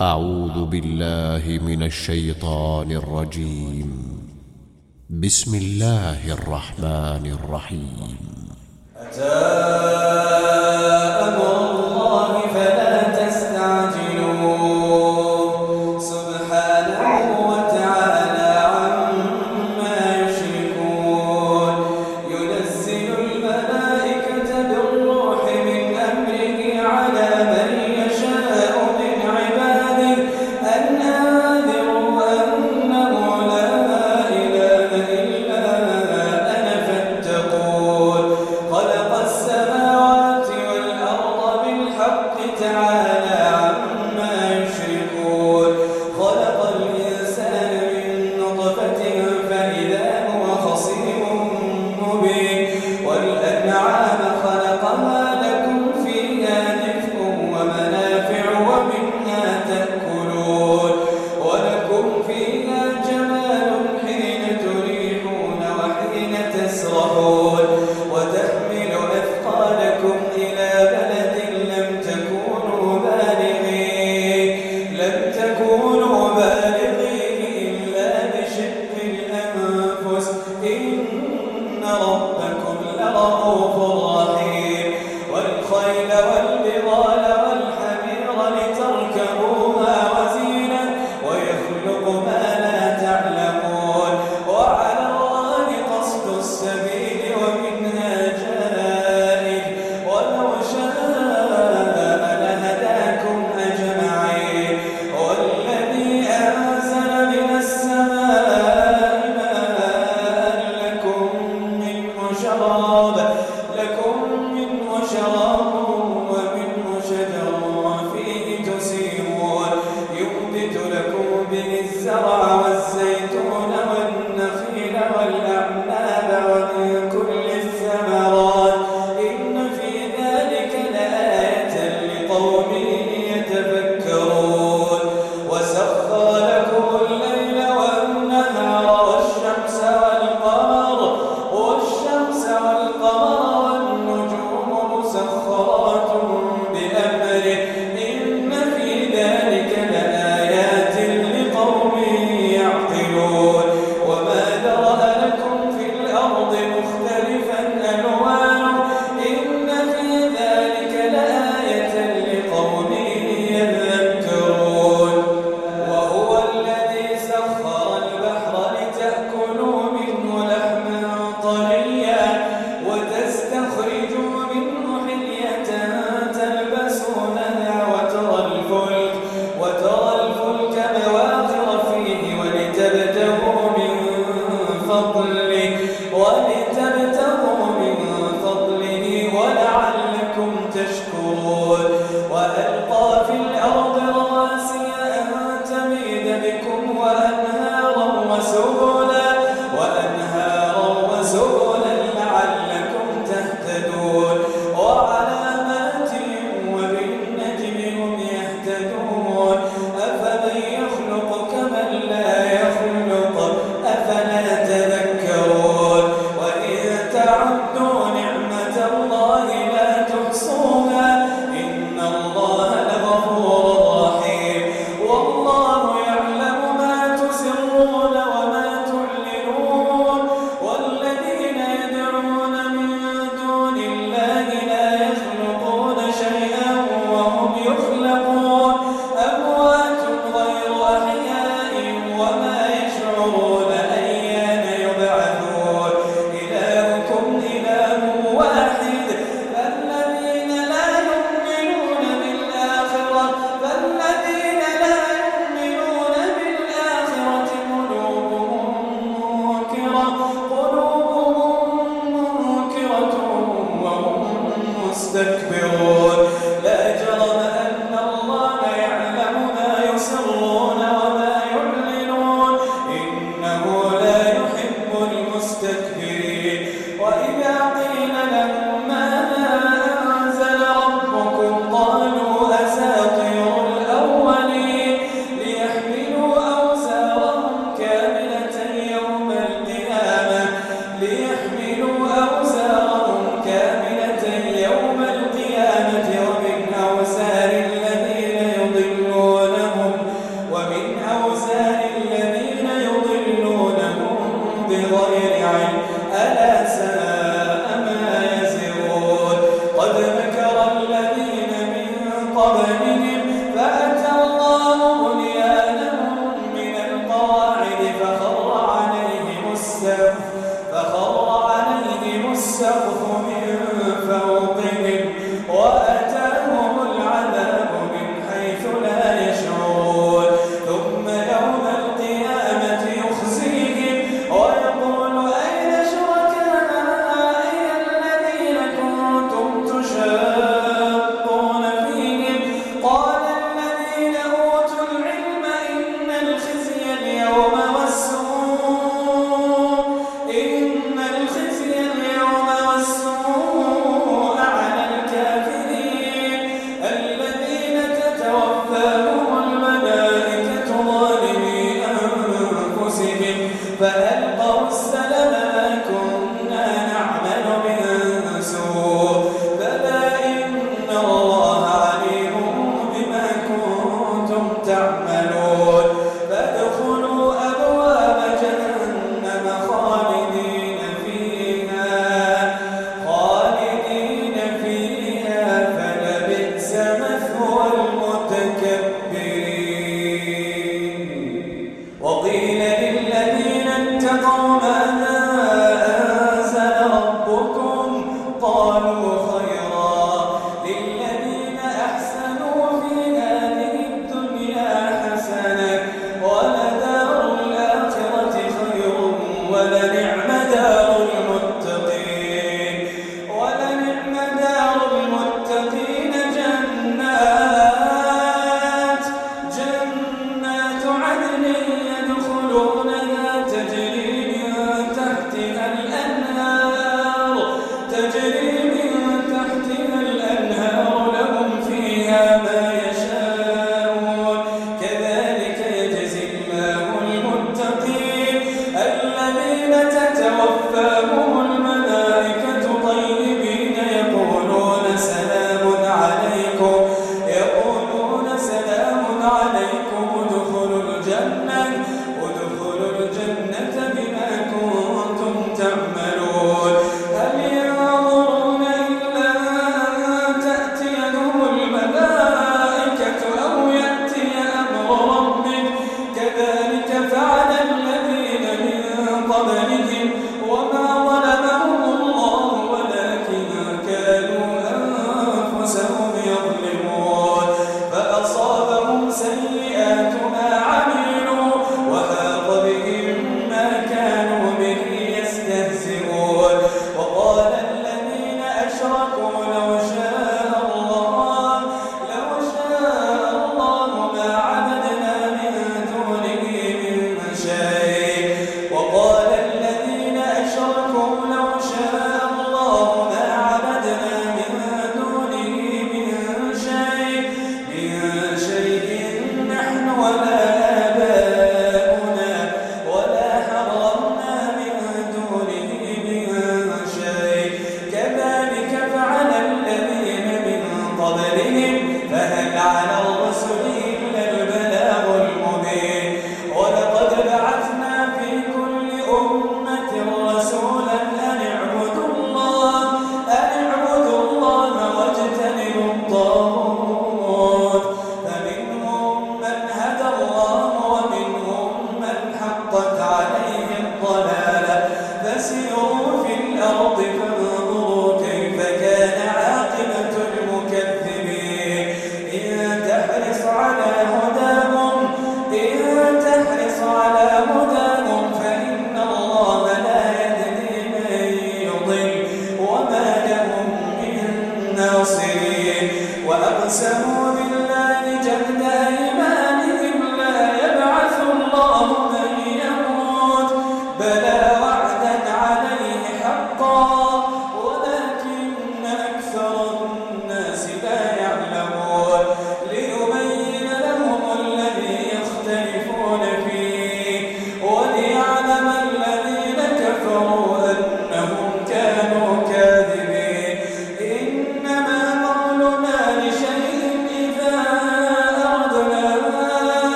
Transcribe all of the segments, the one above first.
أعوذ بالله من الشيطان الرجيم. بسم الله الرحمن الرحيم. أتى أمر الله فلا تستعجلوه سبحانه وتعالى عما يشركون. ينزل الملائكة بالروح من أمره على من يشاء من عباده أن أنذروا أنه لا إله إلا أنا فاتقون. خلق السماوات والأرض بالحق تعالى عما يشركون. خلق الإنسان من نطفة فإذا هو خصيم مبين. والأنعام خلقها لكم فيها دفء ومنافع ومنها تأكلون. ولكم فيها جمال حين تريحون وحين تسرحون. وتحمل أثقالكم إلى بلد لم تكونوا بالغيه إلا بشق الأنفس إن ربكم لرؤوف رحيم. والخيل والبغال والحمير لتركبوها وزينة ويخلق ما لا تعلمون. وعلى الله قصد السبيل ومنها جائر ولو شاء لهداكم أجمعين. والذي أنزل من السماء ماء لكم منه شراب ومنه شجر فيه تسيمون. ينبت لكم به الزرع والزيتون والنخيل والأعناب ومن كل الثمرات إن في ذلك لآية لقوم يتفكرون. وسخر لكم الليل والنهار والشمس والقمر والنجوم مسخرات بأمره إن في ذلك لآيات لقوم يعقلون. وما ذرأ لكم في الأرض مختلفا ألوانه إن في ذلك لآية لقوم يذكرون. وهو الذي سخر البحر لتأكلوا منه لحما طريا وتستخرجوا منه حلية تلبسونها وترى الفلك مواخر فيه ولتبتغوا من فضله ولعلكم تشكرون. وألقى في الأرض رواسي أن تميد بكم وأنهارا وسبلا لعلكم تهتدون. وعلامات وبالنجم هم يهتدون. أفمن يخلق كمن لا يخلق أفلا تذكرون. وإن تعدوا نعمة الله لا تحصوها إن الله لغفور رحيم. والله يعلم ما تسرون وما تعلنون. والذين يدعون من دون الله لا يخلقون شيئا وهم يخلقون أموات تعملون فادخلوا أبواب جهنم خالدين فيها فلبئس مثوى المتكبرين وقيل للذين اتقوا ماذا أنزل ربكم قالوا خيرا للذين أحسنوا في هذه الدنيا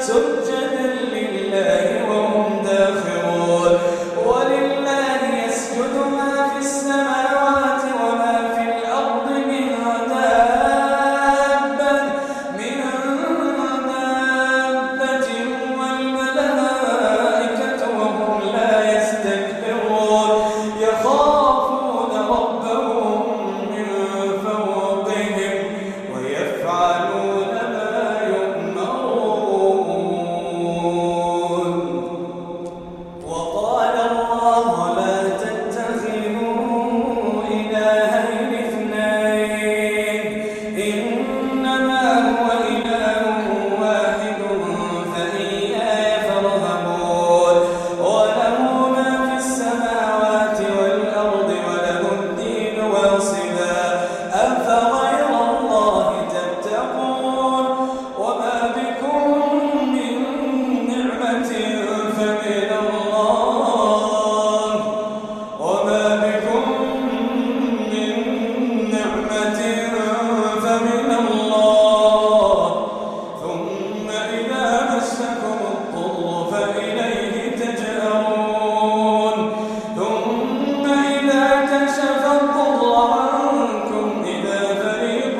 سجدا لله وهم داخرون ولله يسجد ما في السماوات وما في الأرض من دابة والملائكة وهم لا يستكبرون يخافون ربهم من فوقهم ويفعلون ما يؤمرون. وقال الله لا تتخذوا إلهين اثنين إنما هو إله واحد فإياي فارهبون وله ما في السماوات والأرض وله الدين واصبا أفغير الله تتقون وما بكم من نعمة فمن الله وما بكم من نعمة فمن الله ثم إذا مسكم الضر فإليه تجأرون ثم إذا كشف الضر عنكم إذا فريق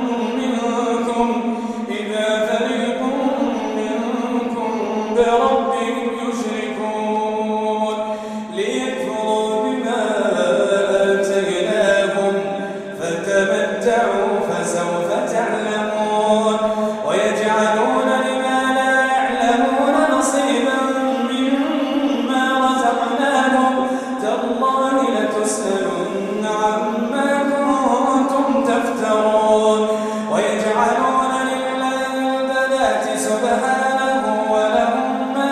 منكم بربهم يشركون ليكفروا بما آتيناهم فتمتعوا فسوف تعلمون ويجعلون لما لا يعلمون نصيبا مما رزقناهم تالله لتسألن عما كنتم تفترون ويجعلون لله البنات سبحانه ولهم ما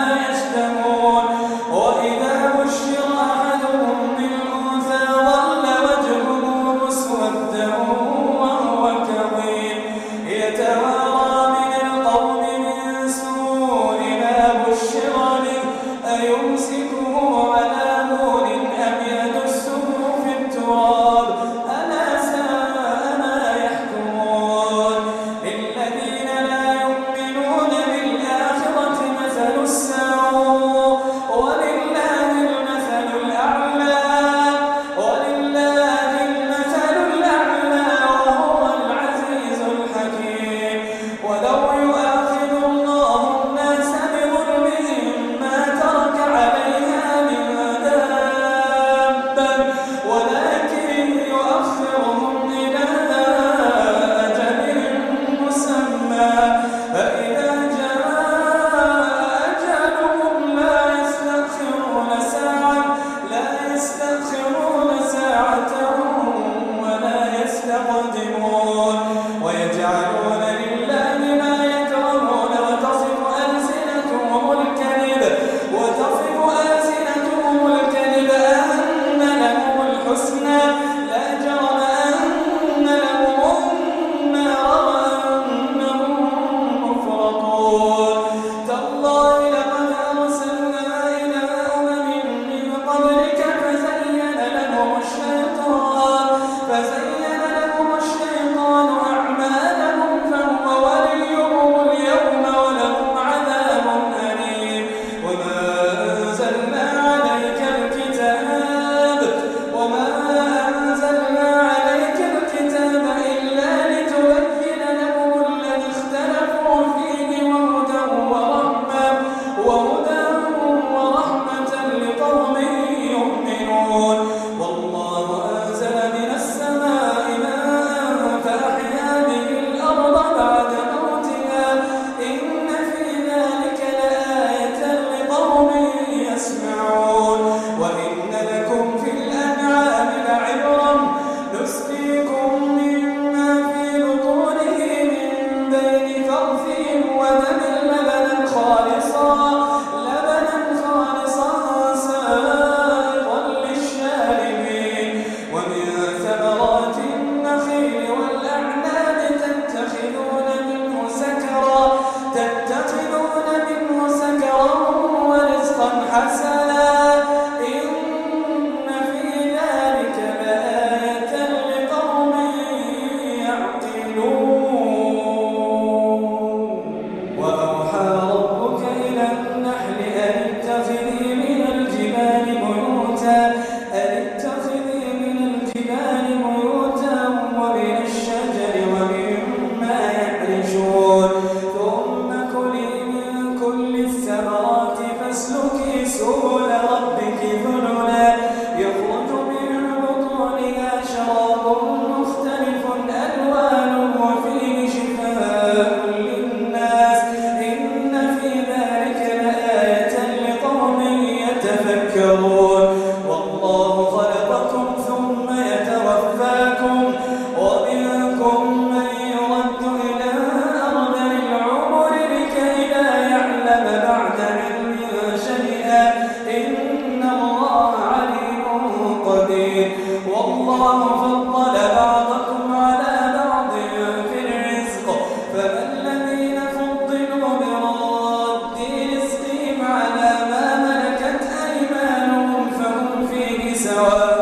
يعلم بعد علم شيئا إن الله عليم قدير والله فضل بعضكم على بعض في الرزق فما الذين فضلوا برد رزقهم على ما ملكت أيمانهم فهم فيه سواء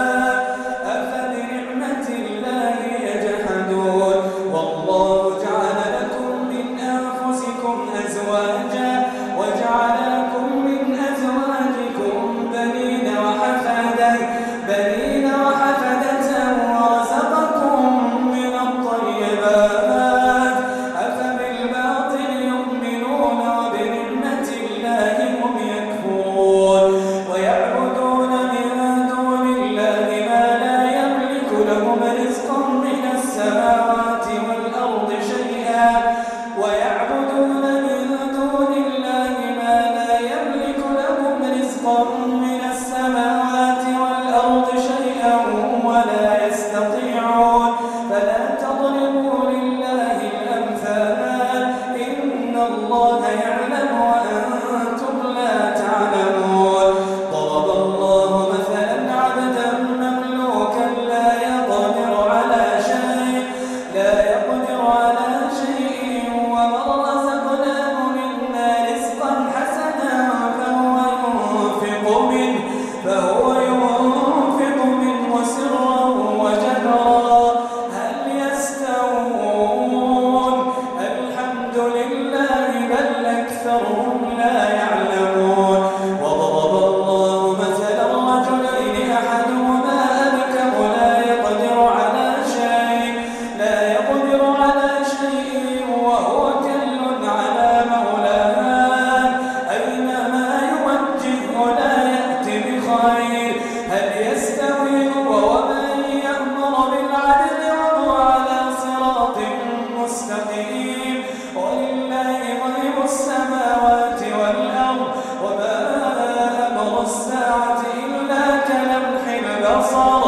أفبنعمة الله يجحدون والله جعل لكم من أنفسكم أزواجا وجعل لكم من أزواجكم بنين وحفدة ورزقكم من الطيبات أفبالباطل يؤمنون وبنعمة الله هم يكفرون ويعبدون من دون الله ما لا يملك لهم رزقا من السماوات والأرض شيئا ويعبدون من دون الله ما لا يملك لهم رزقا من السماوات والأرض شيئا ولا يستطيعون فلا تضربوا لله الأمثال إن الله يعلم وأنتم لا تعلمون ضرب الله مثلا عبدا مملوكا لا يقدر على شيء ومن رزقناه منا رزقا حسنا فهو ينفق منه سرا وجهرا هل يستوون الحمد لله بل أكثرهم لا يعلمون وضرب الله مثلا رجلين أحدهما أبكم لا يقدر على شيء وهو كل على مولاه أينما يوجهه لا يأتي بخير هل يستوي هو ومن يأمر بالعدل وهو على صراط مستقيم ولله غيب السماوات والأرض وما أمر الساعة إلا كلمح البصر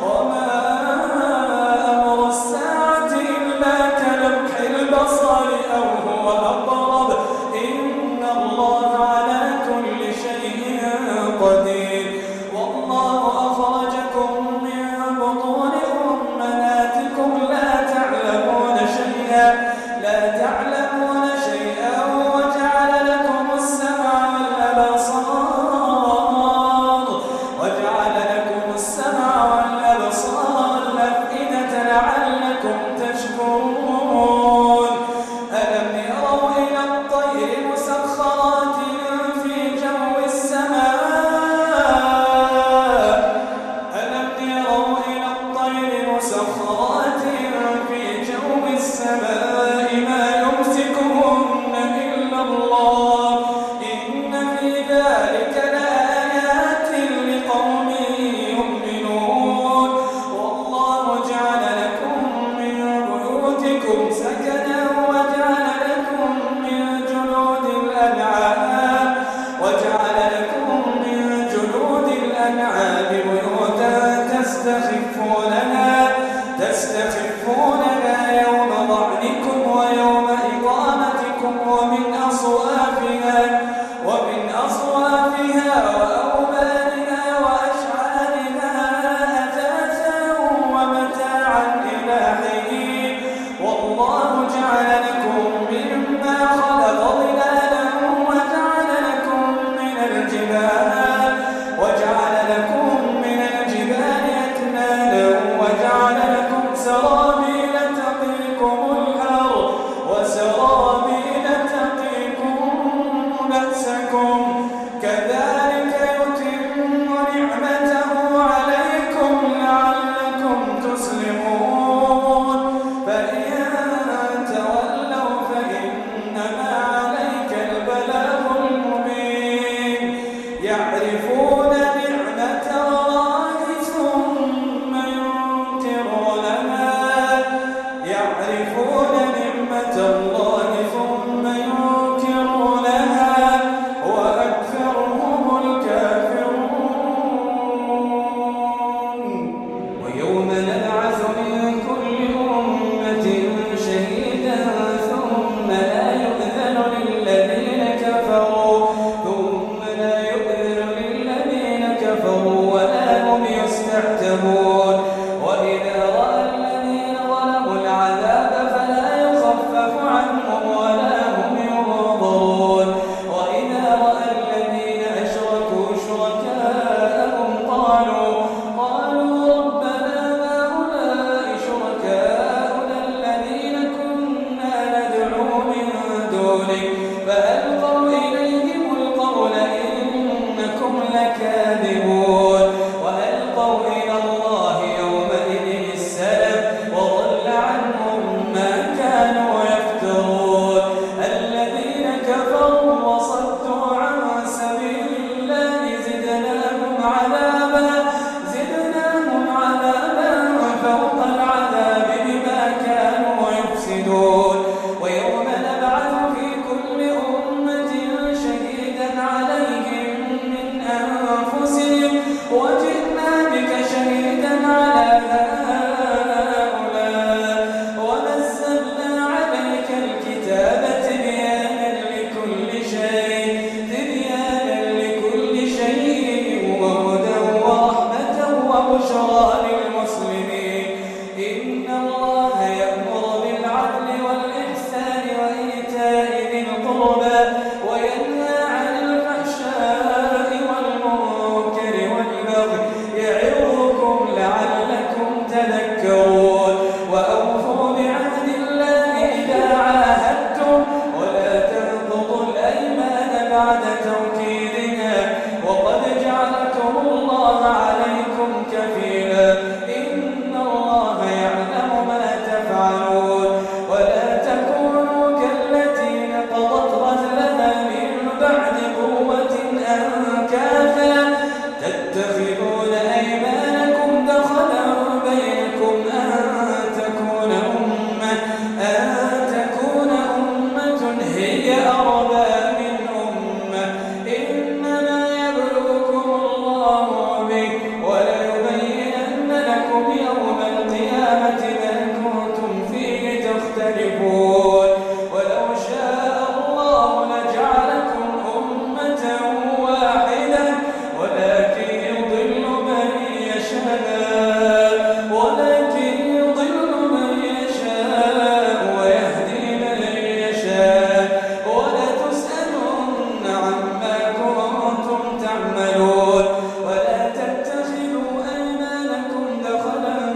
أو هو أقرب إن الله على كل شيء قدير والله أخرجكم من بطون أمهاتكم لا تعلمون شيئا وجعل لكم السمع والأبصار والأفئدة لعلكم تشكرون ألم يروا إلى الطير مسخرات في جو السماء ما يمسكهن إلا الله إن في ذلك لآيات لقوم يؤمنون والله جعل لكم من بيوتكم سكنا وجعل لكم من جلود الأنعام بيوتا تستخفونها يوم ظعنكم ويوم إقامتكم ومن أصوافها وأوبارها وأشعارها أثاثا ومتاعا إلى حين والله جعل لكم مما خلق ظلالا وجعل لكم من الجبال أكنانا وجعل لكم سرابيل تقيكم الحر وسرابيل تقيكم بعد توكيدها وقد جعلكم الله عليكم كفيلا إن الله يعلم ما تفعلون ولا تكونوا كالتي نقضت غزلها من بعد قوة أنكاثا تتخذون أيمانكم دخلا بينكم أن تكون أمة هي أربى من أمة إنما يبلوكم الله به وليبينن لكم يوم القيامة ما كنتم فيه تختلفون ولو شاء الله لجعلكم أمة واحدة ولكن يضل من يشاء ويهدي من يشاء ولتسألن عما كنتم تعملون ولا تتخذوا أيمانكم دخلا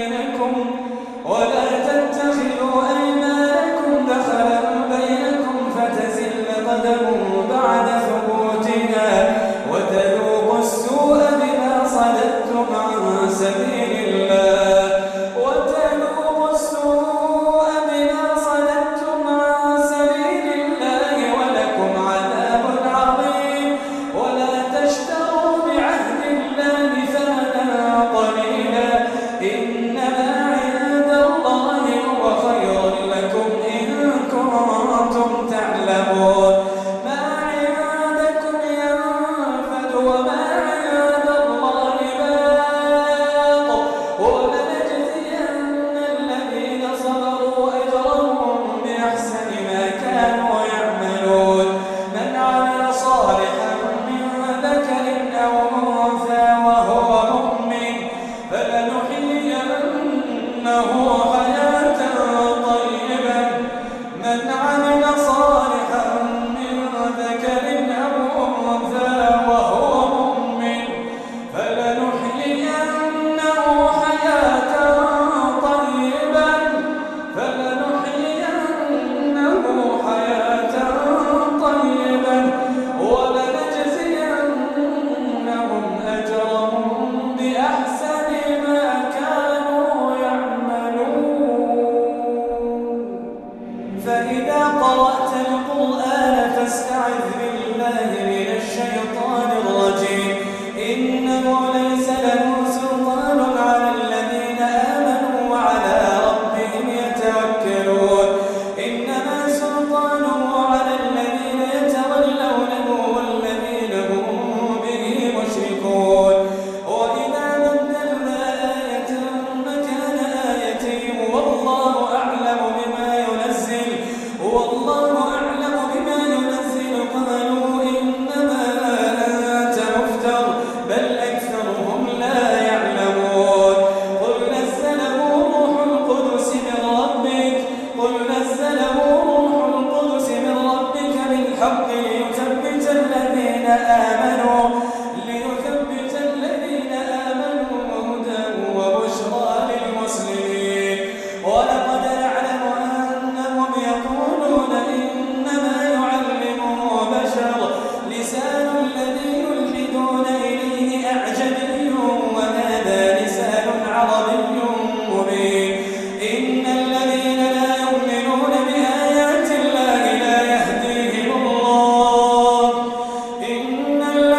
بينكم فتزل قدم بعد ثبوتها وتذوقوا السوء بما صددتم عن سبيل الله ولكم عذاب عظيم ولا تشتروا بعهد الله ثمنا قليلا إنما عند الله هو خير لكم إن كنتم تعلمون ما عندكم ينفد وما عند الله باق ولنجزين الذين صبروا أجرهم بأحسن ما كانوا يعملون من عمل صالحا من ذكر أو أنثى وهو مؤمن فلنحيينه حياة طيبة من عمل صالحا من ذكر أو أنثى وهو مؤمن فلنحيينه حياة طيبة ولنجزينهم أجرهم بأحسن ما كانوا يعملون فإذا قرأت القرآن فاستعذ بالله من الشيطان الرجيم إنه ليس له سلطان على الذين آمنوا وعلى ربهم يتوكلون إنما سلطانه على الذين يتولونه والذين هم به مشركون وإذا بدلنا آية مكان آية والله أعلم بما ينزل قالوا إنما أنت مفتر بل أكثرهم لا يعلمون قل نزله روح القدس من ربك بالحق ليثبت الذين آمنوا وهدى وبشرى للمسلمين ولقد نعلم أنهم يقولون إنما يعلمه بشر لسان الذي يلحدون إليه أعجمي وهذا لسان عربي مبين إن الذين لا يؤمنون بآيات الله لا يهديهم الله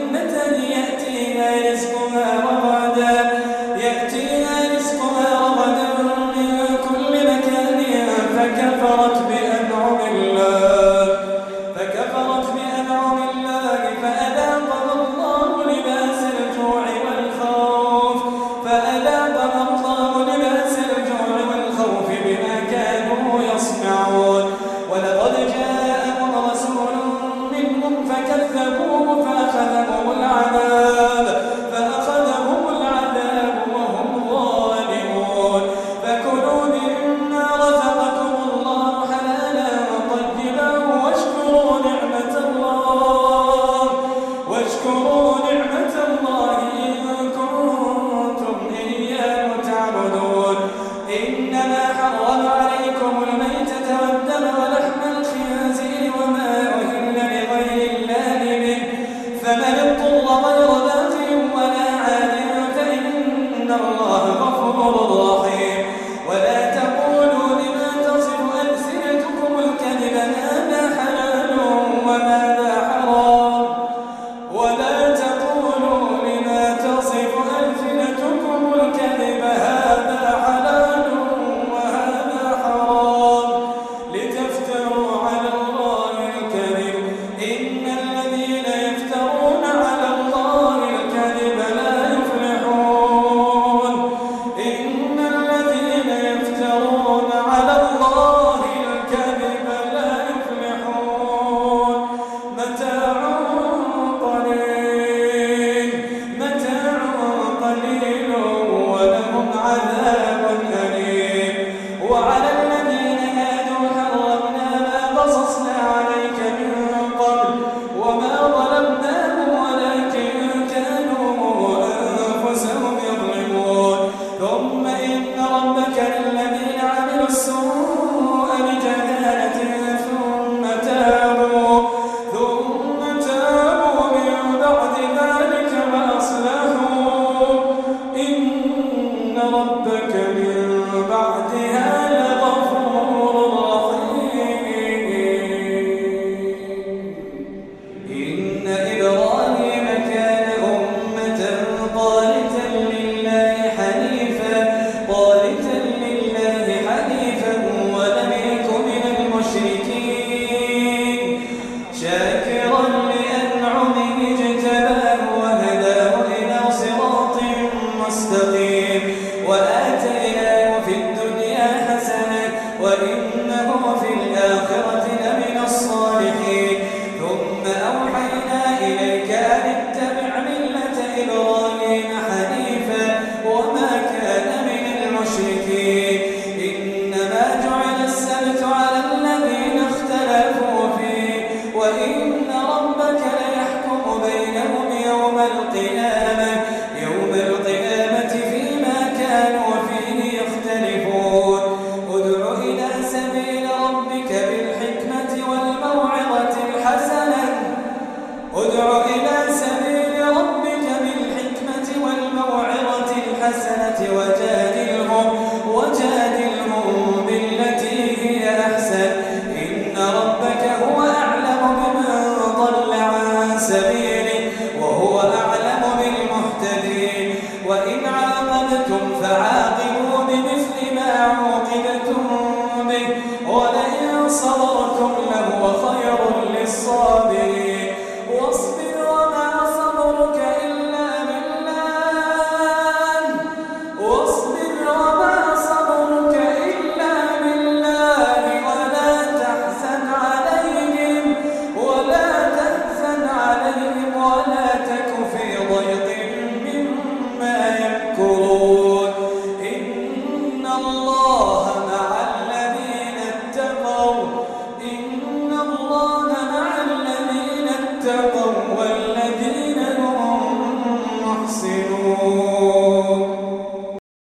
أمة يأتيها رغدا من كل مكان فكفرت بأنعم الله فأذاقها الله لباس الجوع والخوف بما كانوا يصنعون. ولقد جاءهم رسول منهم فكذبوه فأخذهم العذاب وهم ظالمون. فكلوا مما رزقكم الله حلالا طيبا واشكروا نعمة الله إن كنتم إياه تعبدون. إنما حرم عليكم الميتة والدم ولحم الخنزير وما أهل لغير الله به، فمن اضطر غير باغ ولا عاد فإن الله غفور رحيم. ولا تقولوا لما تصف ألسنتكم الكذب هذا حلال وهذا حرام لتفتروا على الله الكذب. إن الذين يفترون على الله الكذب لا يفلحون. قليل ولهم عذاب أليم. وعلى الذين هادوا حرمنا ما قصصنا عليك من قبل وما ظلمناهم ولكن كانوا أنفسهم يظلمون. ثم إن ربك للذين عملوا السوء بجهالة ثم تابوا من بعد ذلك وأصلحوا إن ربك من بعدها لغفور رحيم. إن إبراهيم كان أمة قانتا لله حنيفا ولم يك من المشركين شاكرا لأنعمه اجتباه وهداه إلى صراط مستقيم. وآتيناه في الدنيا حسنة وإنه في الآخرة لمن الصالحين. ثم أوحينا إليك أن اتبع ملة إبراهيم حنيفا وما كان من المشركين. إنما جعل السبت على الذين اختلفوا فيه وإن ربك ليحكم بينهم يوم القيامة فيما كانوا فيه يختلفون. ادع إلى سبيل ربك بالحكمة والموعظة الحسنة وجاهدهم